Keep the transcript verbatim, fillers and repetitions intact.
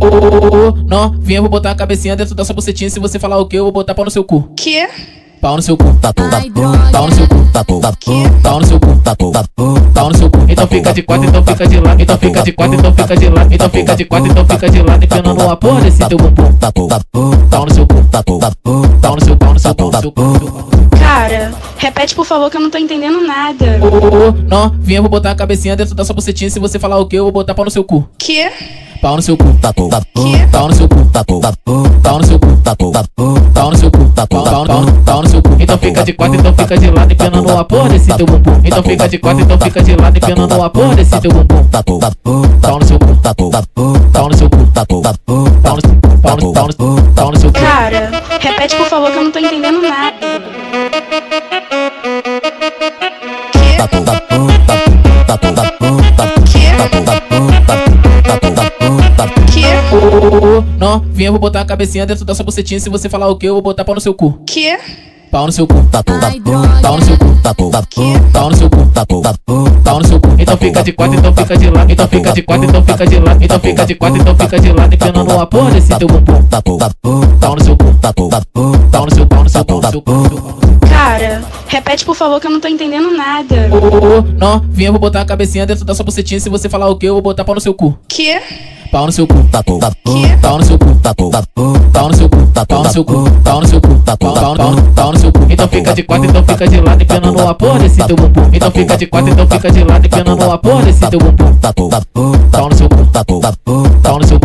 Novinha, eu vou botar a cabecinha dentro da sua bucetinha. Se você falar o que, eu vou botar pau no seu cu. Que? Pau no seu cu, pau no seu cu, pau no seu cu, pau no seu cu. Então fica de quatro, então fica de lado, então fica de quatro, então fica de lado, então fica de quatro, então fica de lado, empinando a porra desse teu bumbum. Pau no seu cu, pau no seu, pau no seu, pau no seu cu. Cara, repete por favor que eu não tô entendendo nada. Novinha, eu vou botar a cabecinha dentro da sua bucetinha. Se você falar o que, eu vou botar pau no seu cu. Que? Pau no seu cu, pau no seu cu, pau no seu cu, pau no seu cu, pau no seu cu. Então fica de quatro, então fica de lado, empinando a porra desse teu bumbum. Então fica de quatro, então fica de lado, empinando a porra desse teu bumbum. Pau no seu cu, pau no seu cu, pau no, pau no, pau no, pau no seu cu. Cara, repete por favor que eu não tô entendendo nada. Novinha, eu vou botar a cabecinha dentro da sua bucetinha. Se você falar o que, eu vou botar pau no seu cu. Que? Pau no seu cu, pau no seu cu, pau no seu cu, pau no seu cu. Então fica de quatro, então fica de lado, então fica de quatro, então fica de lado, então fica de quatro, então fica de lado, empinando a porra desse teu bumbum. Pau no seu cu, pau no seu, pau no seu, pau no seu cu. Cara, repete por favor que eu não tô entendendo nada. Novinha, eu vou botar a cabecinha dentro da sua bucetinha. Se você falar o que, eu vou botar pau no seu cu. Que? Pau no seu cu, pau no seu cu, pau no seu cu, pau no seu cu, pau no seu cu, pau no seu cu. Então fica de quatro, então fica de lado, empinando a porra desse teu bumbum. Então fica de quatro, então fica de lado, empinando a porra desse teu bumbum. Pau no seu cu, pau no seu